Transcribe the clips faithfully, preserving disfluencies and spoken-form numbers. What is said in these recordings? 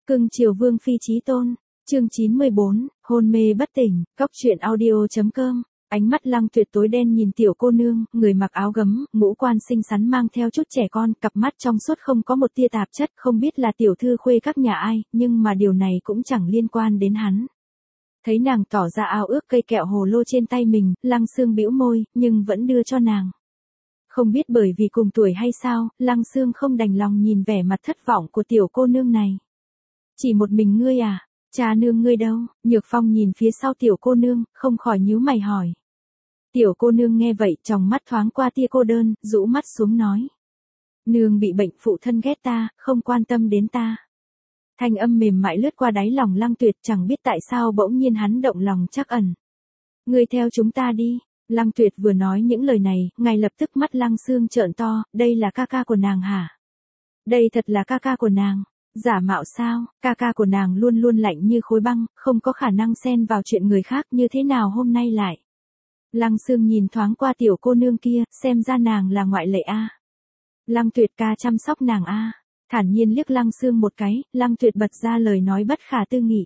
Cưng chiều Vương phi chí tôn, chương chín mươi bốn, hôn mê bất tỉnh, cóc truyện audio.com. Ánh mắt Lăng Tuyệt tối đen nhìn tiểu cô nương, người mặc áo gấm, ngũ quan xinh xắn mang theo chút trẻ con, cặp mắt trong suốt không có một tia tạp chất, không biết là tiểu thư khuê các nhà ai, nhưng mà điều này cũng chẳng liên quan đến hắn. Thấy nàng tỏ ra ao ước cây kẹo hồ lô trên tay mình, Lăng Sương bĩu môi, nhưng vẫn đưa cho nàng. Không biết bởi vì cùng tuổi hay sao, Lăng Sương không đành lòng nhìn vẻ mặt thất vọng của tiểu cô nương này. Chỉ một mình ngươi à? Cha nương ngươi đâu? Nhược Phong nhìn phía sau tiểu cô nương, không khỏi nhíu mày hỏi. Tiểu cô nương nghe vậy, tròng mắt thoáng qua tia cô đơn, rũ mắt xuống nói. Nương bị bệnh, phụ thân ghét ta, không quan tâm đến ta. Thanh âm mềm mại lướt qua đáy lòng Lăng Tuyệt, chẳng biết tại sao bỗng nhiên hắn động lòng trắc ẩn. Ngươi theo chúng ta đi. Lăng Tuyệt vừa nói những lời này, ngay lập tức mắt Lăng Sương trợn to, đây là ca ca của nàng hả? Đây thật là ca ca của nàng. Giả mạo sao? Ca ca của nàng luôn luôn lạnh như khối băng, không có khả năng xen vào chuyện người khác, như thế nào hôm nay lại. Lăng Sương nhìn thoáng qua tiểu cô nương kia, xem ra nàng là ngoại lệ a. Lăng Tuyệt ca chăm sóc nàng a. Thản nhiên liếc Lăng Sương một cái, Lăng Tuyệt bật ra lời nói bất khả tư nghị.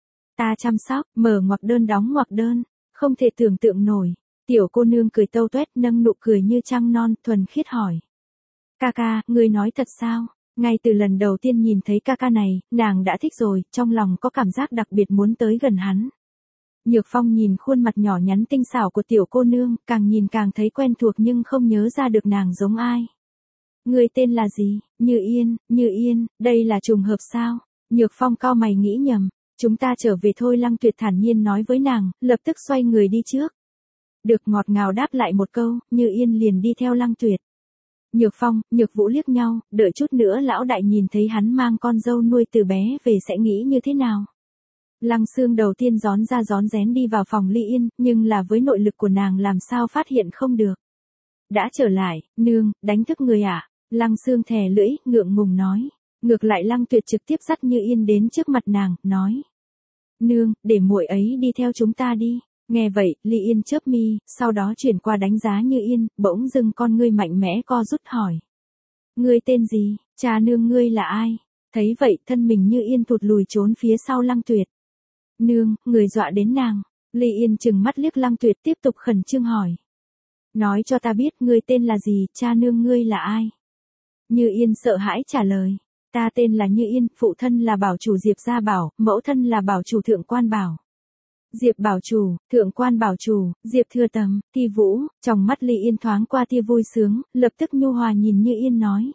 Ta chăm sóc, mở ngoặc đơn đóng ngoặc đơn, không thể tưởng tượng nổi. Tiểu cô nương cười tâu tuét, nâng nụ cười như trăng non, thuần khiết hỏi. Ca ca, ngươi nói thật sao? Ngay từ lần đầu tiên nhìn thấy ca ca này, nàng đã thích rồi, trong lòng có cảm giác đặc biệt muốn tới gần hắn. Nhược Phong nhìn khuôn mặt nhỏ nhắn tinh xảo của tiểu cô nương, càng nhìn càng thấy quen thuộc nhưng không nhớ ra được nàng giống ai. Người tên là gì? Như Yên, Như Yên, đây là trùng hợp sao? Nhược Phong cau mày nghĩ nhầm, chúng ta trở về thôi. Lăng Tuyệt thản nhiên nói với nàng, lập tức xoay người đi trước. Được ngọt ngào đáp lại một câu, Như Yên liền đi theo Lăng Tuyệt. Nhược Phong, Nhược Vũ liếc nhau, đợi chút nữa lão đại nhìn thấy hắn mang con dâu nuôi từ bé về sẽ nghĩ như thế nào. Lăng Sương đầu tiên gión ra gión rén đi vào phòng Ly Yên, nhưng là với nội lực của nàng làm sao phát hiện không được. Đã trở lại, nương, đánh thức người à? Lăng Sương thè lưỡi, ngượng ngùng nói. Ngược lại Lăng Tuyệt trực tiếp dắt Như Yên đến trước mặt nàng, nói. Nương, để muội ấy đi theo chúng ta đi. Nghe vậy, Ly Yên chớp mi, sau đó chuyển qua đánh giá Như Yên, bỗng dưng con ngươi mạnh mẽ co rút hỏi. Ngươi tên gì? Cha nương ngươi là ai? Thấy vậy, thân mình Như Yên thụt lùi trốn phía sau Lăng Tuyệt. Nương, người dọa đến nàng. Ly Yên chừng mắt liếc Lăng Tuyệt tiếp tục khẩn trương hỏi. Nói cho ta biết ngươi tên là gì, cha nương ngươi là ai? Như Yên sợ hãi trả lời. Ta tên là Như Yên, phụ thân là bảo chủ Diệp Gia Bảo, mẫu thân là bảo chủ Thượng Quan Bảo. Diệp Bảo Chủ, Thượng Quan Bảo Chủ, Diệp Thừa Tầm, Thi Vũ, trong mắt Ly Yên thoáng qua tia vui sướng, lập tức nhu hòa nhìn Như Yên nói.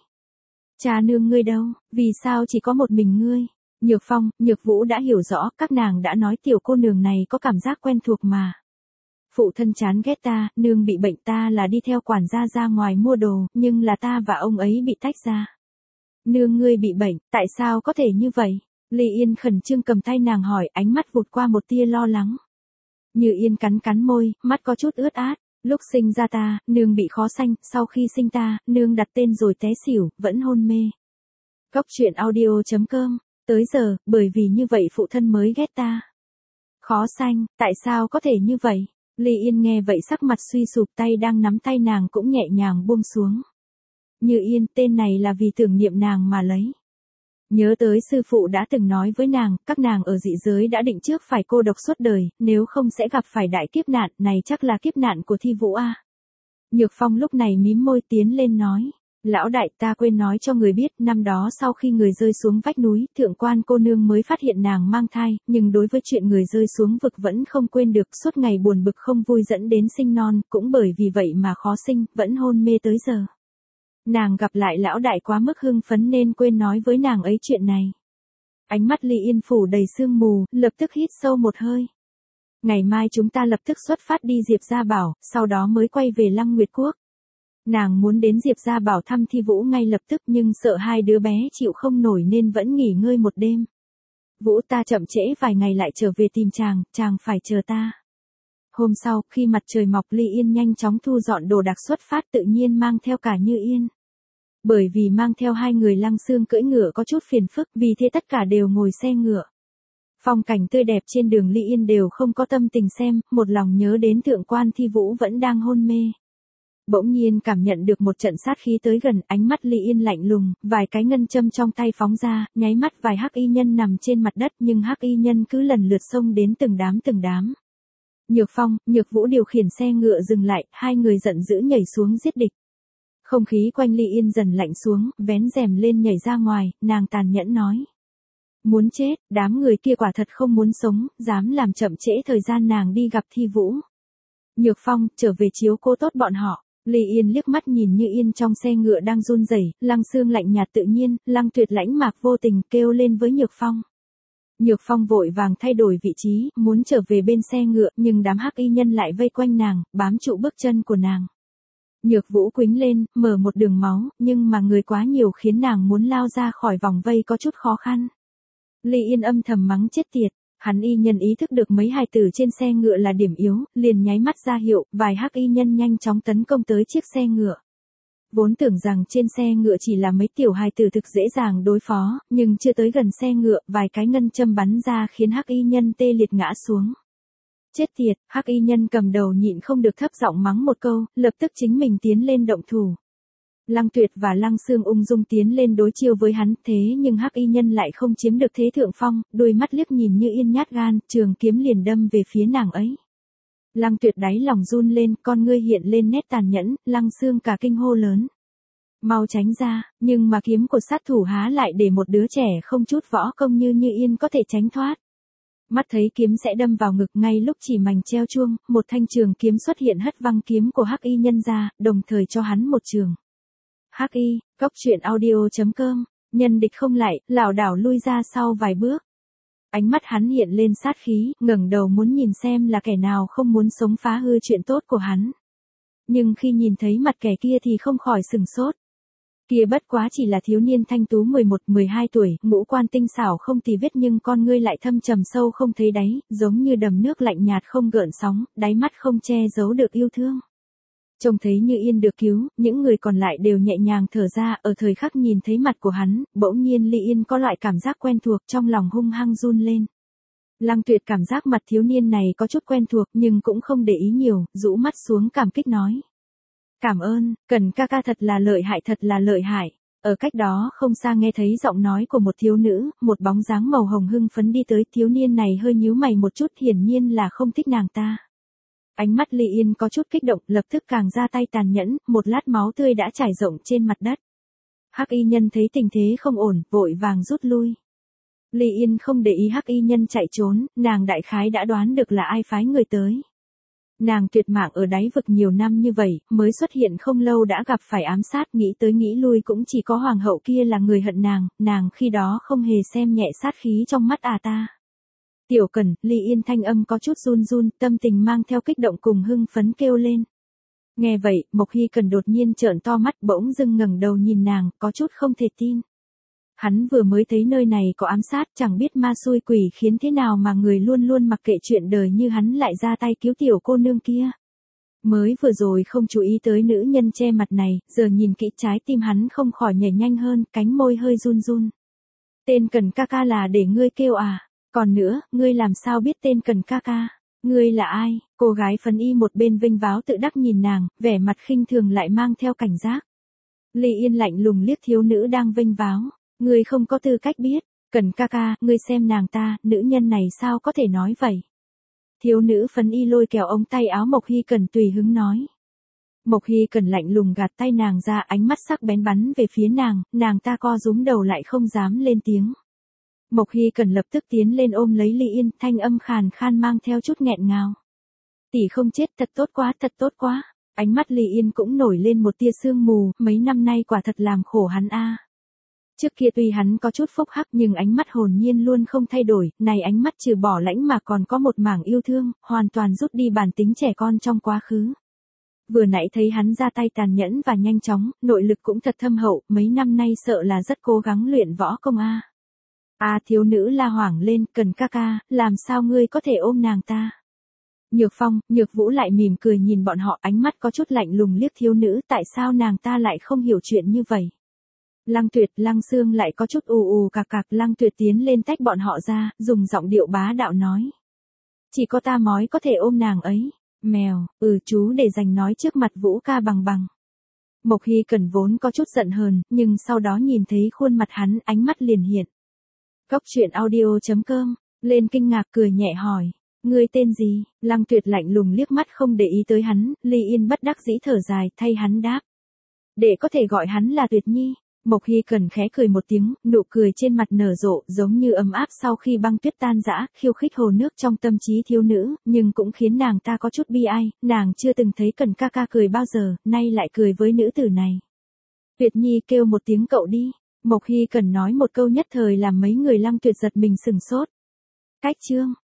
Cha nương ngươi đâu, vì sao chỉ có một mình ngươi? Nhược Phong, Nhược Vũ đã hiểu rõ, các nàng đã nói tiểu cô nương này có cảm giác quen thuộc mà. Phụ thân chán ghét ta, nương bị bệnh, ta là đi theo quản gia ra ngoài mua đồ, nhưng là ta và ông ấy bị tách ra. Nương ngươi bị bệnh, tại sao có thể như vậy? Ly Yên khẩn trương cầm tay nàng hỏi, ánh mắt vụt qua một tia lo lắng. Như Yên cắn cắn môi, mắt có chút ướt át. Lúc sinh ra ta, nương bị khó sanh, sau khi sinh ta, nương đặt tên rồi té xỉu, vẫn hôn mê. Cóc truyện audio.com. Tới giờ, bởi vì như vậy phụ thân mới ghét ta. Khó sanh, tại sao có thể như vậy? Ly Yên nghe vậy sắc mặt suy sụp, tay đang nắm tay nàng cũng nhẹ nhàng buông xuống. Như Yên, tên này là vì tưởng niệm nàng mà lấy. Nhớ tới sư phụ đã từng nói với nàng, các nàng ở dị giới đã định trước phải cô độc suốt đời, nếu không sẽ gặp phải đại kiếp nạn, này chắc là kiếp nạn của Thi Vũ a. Nhược Phong lúc này mím môi tiến lên nói, lão đại, ta quên nói cho người biết, năm đó sau khi người rơi xuống vách núi, Thượng Quan cô nương mới phát hiện nàng mang thai, nhưng đối với chuyện người rơi xuống vực vẫn không quên được, suốt ngày buồn bực không vui dẫn đến sinh non, cũng bởi vì vậy mà khó sinh, vẫn hôn mê tới giờ. Nàng gặp lại lão đại quá mức hưng phấn nên quên nói với nàng ấy chuyện này. Ánh mắt Ly Yên phủ đầy sương mù, lập tức hít sâu một hơi. Ngày mai chúng ta lập tức xuất phát đi Diệp Gia Bảo, sau đó mới quay về Lăng Nguyệt Quốc. Nàng muốn đến Diệp Gia Bảo thăm Thi Vũ ngay lập tức nhưng sợ hai đứa bé chịu không nổi nên vẫn nghỉ ngơi một đêm. Vũ, ta chậm trễ vài ngày lại trở về tìm chàng, chàng phải chờ ta. Hôm sau, khi mặt trời mọc, Ly Yên nhanh chóng thu dọn đồ đạc xuất phát, tự nhiên mang theo cả Như Yên. Bởi vì mang theo hai người, Lăng Sương cưỡi ngựa có chút phiền phức, vì thế tất cả đều ngồi xe ngựa. Phong cảnh tươi đẹp trên đường, Ly Yên đều không có tâm tình xem, một lòng nhớ đến Thượng Quan Thi Vũ vẫn đang hôn mê. Bỗng nhiên cảm nhận được một trận sát khí tới gần, ánh mắt Ly Yên lạnh lùng, vài cái ngân châm trong tay phóng ra, nháy mắt vài hắc y nhân nằm trên mặt đất, nhưng hắc y nhân cứ lần lượt xông đến từng đám từng đám. Nhược Phong, Nhược Vũ điều khiển xe ngựa dừng lại, hai người giận dữ nhảy xuống giết địch. Không khí quanh Ly Yên dần lạnh xuống, vén rèm lên nhảy ra ngoài, nàng tàn nhẫn nói. Muốn chết, đám người kia quả thật không muốn sống, dám làm chậm trễ thời gian nàng đi gặp Thi Vũ. Nhược Phong, trở về chiếu cố tốt bọn họ. Ly Yên liếc mắt nhìn Như Yên trong xe ngựa đang run rẩy, Lăng Xương lạnh nhạt tự nhiên, Lăng Tuyệt lãnh mạc vô tình kêu lên với Nhược Phong. Nhược Phong vội vàng thay đổi vị trí, muốn trở về bên xe ngựa, nhưng đám hắc y nhân lại vây quanh nàng, bám trụ bước chân của nàng. Nhược Vũ quĩnh lên, mở một đường máu, nhưng mà người quá nhiều khiến nàng muốn lao ra khỏi vòng vây có chút khó khăn. Ly Yên âm thầm mắng chết tiệt, hắn y nhân ý thức được mấy hài tử trên xe ngựa là điểm yếu, liền nháy mắt ra hiệu, vài hắc y nhân nhanh chóng tấn công tới chiếc xe ngựa. Vốn tưởng rằng trên xe ngựa chỉ là mấy tiểu hài tử thực dễ dàng đối phó, nhưng chưa tới gần xe ngựa, vài cái ngân châm bắn ra khiến hắc y nhân tê liệt ngã xuống. Chết tiệt, hắc y nhân cầm đầu nhịn không được thấp giọng mắng một câu, lập tức chính mình tiến lên động thủ. Lăng Tuyệt và Lăng Xương ung dung tiến lên đối chiêu với hắn, thế nhưng hắc y nhân lại không chiếm được thế thượng phong, đôi mắt liếc nhìn Như Yên nhát gan, trường kiếm liền đâm về phía nàng ấy. Lăng Tuyệt đáy lòng run lên, con ngươi hiện lên nét tàn nhẫn, Lăng Xương cả kinh hô lớn. Mau tránh ra, nhưng mà kiếm của sát thủ há lại để một đứa trẻ không chút võ công như Như Yên có thể tránh thoát. Mắt thấy kiếm sẽ đâm vào ngực, ngay lúc chỉ mảnh treo chuông, một thanh trường kiếm xuất hiện hất văng kiếm của hắc y nhân ra, đồng thời cho hắn một trường. Hắc y, cốc truyện audio chấm com, nhân địch không lại, lảo đảo lui ra sau vài bước. Ánh mắt hắn hiện lên sát khí, ngẩng đầu muốn nhìn xem là kẻ nào không muốn sống phá hư chuyện tốt của hắn. Nhưng khi nhìn thấy mặt kẻ kia thì không khỏi sừng sốt. Kia bất quá chỉ là thiếu niên thanh tú mười một mười hai tuổi, ngũ quan tinh xảo không tì vết nhưng con ngươi lại thâm trầm sâu không thấy đáy, giống như đầm nước lạnh nhạt không gợn sóng, đáy mắt không che giấu được yêu thương. Trông thấy Như Yên được cứu, những người còn lại đều nhẹ nhàng thở ra, ở thời khắc nhìn thấy mặt của hắn, bỗng nhiên Ly Yên có loại cảm giác quen thuộc, trong lòng hung hăng run lên. Lăng Tuyệt cảm giác mặt thiếu niên này có chút quen thuộc nhưng cũng không để ý nhiều, rũ mắt xuống cảm kích nói. Cảm ơn, Cần ca ca thật là lợi hại thật là lợi hại. Ở cách đó không xa nghe thấy giọng nói của một thiếu nữ, một bóng dáng màu hồng hưng phấn đi tới, thiếu niên này hơi nhíu mày một chút, hiển nhiên là không thích nàng ta. Ánh mắt Ly Yên có chút kích động, lập tức càng ra tay tàn nhẫn, một lát máu tươi đã trải rộng trên mặt đất. Hắc y nhân thấy tình thế không ổn, vội vàng rút lui. Ly Yên không để ý hắc y nhân chạy trốn, nàng đại khái đã đoán được là ai phái người tới. Nàng tuyệt mạng ở đáy vực nhiều năm như vậy, mới xuất hiện không lâu đã gặp phải ám sát, nghĩ tới nghĩ lui cũng chỉ có hoàng hậu kia là người hận nàng, nàng khi đó không hề xem nhẹ sát khí trong mắt à ta. Tiểu Cần, Ly Yên thanh âm có chút run run, tâm tình mang theo kích động cùng hưng phấn kêu lên. Nghe vậy, Mộc Hy Cần đột nhiên trợn to mắt, bỗng dưng ngẩng đầu nhìn nàng, có chút không thể tin. Hắn vừa mới thấy nơi này có ám sát, chẳng biết ma xui quỷ khiến thế nào mà người luôn luôn mặc kệ chuyện đời như hắn lại ra tay cứu tiểu cô nương kia. Mới vừa rồi không chú ý tới nữ nhân che mặt này, giờ nhìn kỹ trái tim hắn không khỏi nhảy nhanh hơn, cánh môi hơi run run. Tên Cần ca ca là để ngươi kêu à? Còn nữa, ngươi làm sao biết tên Cần ca ca? Ngươi là ai? Cô gái phấn y một bên vinh váo tự đắc nhìn nàng, vẻ mặt khinh thường lại mang theo cảnh giác. Ly Yên lạnh lùng liếc thiếu nữ đang vinh váo. Ngươi không có tư cách biết, Cần ca ca, ngươi xem nàng ta, nữ nhân này sao có thể nói vậy? Thiếu nữ phấn y lôi kéo ống tay áo Mộc Hy Cần tùy hứng nói. Mộc Hy Cần lạnh lùng gạt tay nàng ra, ánh mắt sắc bén bắn về phía nàng, nàng ta co rúm đầu lại không dám lên tiếng. Mộc Hy Cần lập tức tiến lên ôm lấy Ly Yên, thanh âm khàn khan mang theo chút nghẹn ngào. Tỷ không chết, thật tốt quá, thật tốt quá. Ánh mắt Ly Yên cũng nổi lên một tia sương mù, mấy năm nay quả thật làm khổ hắn a. Trước kia tuy hắn có chút phúc hắc nhưng ánh mắt hồn nhiên luôn không thay đổi, này ánh mắt trừ bỏ lãnh mà còn có một mảng yêu thương, hoàn toàn rút đi bản tính trẻ con trong quá khứ. Vừa nãy thấy hắn ra tay tàn nhẫn và nhanh chóng, nội lực cũng thật thâm hậu, mấy năm nay sợ là rất cố gắng luyện võ công a. A thiếu nữ la hoảng lên, Cần ca ca, làm sao ngươi có thể ôm nàng ta? Nhược Phong, Nhược Vũ lại mỉm cười nhìn bọn họ, ánh mắt có chút lạnh lùng liếc thiếu nữ, tại sao nàng ta lại không hiểu chuyện như vậy? Lăng Tuyệt, Lăng Xương lại có chút ù ù cạc cạc, Lăng Tuyệt tiến lên tách bọn họ ra, dùng giọng điệu bá đạo nói. Chỉ có ta mới có thể ôm nàng ấy. Mèo, ừ chú để dành nói trước mặt Vũ Ca Bằng Bằng. Mộc Hy Cẩn vốn có chút giận hờn, nhưng sau đó nhìn thấy khuôn mặt hắn, ánh mắt liền hiện. Cốc truyện audio chấm com, lên kinh ngạc cười nhẹ hỏi, ngươi tên gì? Lăng Tuyệt lạnh lùng liếc mắt không để ý tới hắn, Ly Yên bất đắc dĩ thở dài, thay hắn đáp. Để có thể gọi hắn là Tuyệt Nhi. Mộc Hy Cẩn khẽ cười một tiếng, nụ cười trên mặt nở rộ, giống như ấm áp sau khi băng tuyết tan rã, khiêu khích hồ nước trong tâm trí thiếu nữ, nhưng cũng khiến nàng ta có chút bi ai, nàng chưa từng thấy Cẩn ca ca cười bao giờ, nay lại cười với nữ tử này. Tuyệt Nhi kêu một tiếng cậu đi. Mộc Hy Cẩn nói một câu nhất thời làm mấy người Lăng Tuyệt giật mình sừng sốt. Cách chương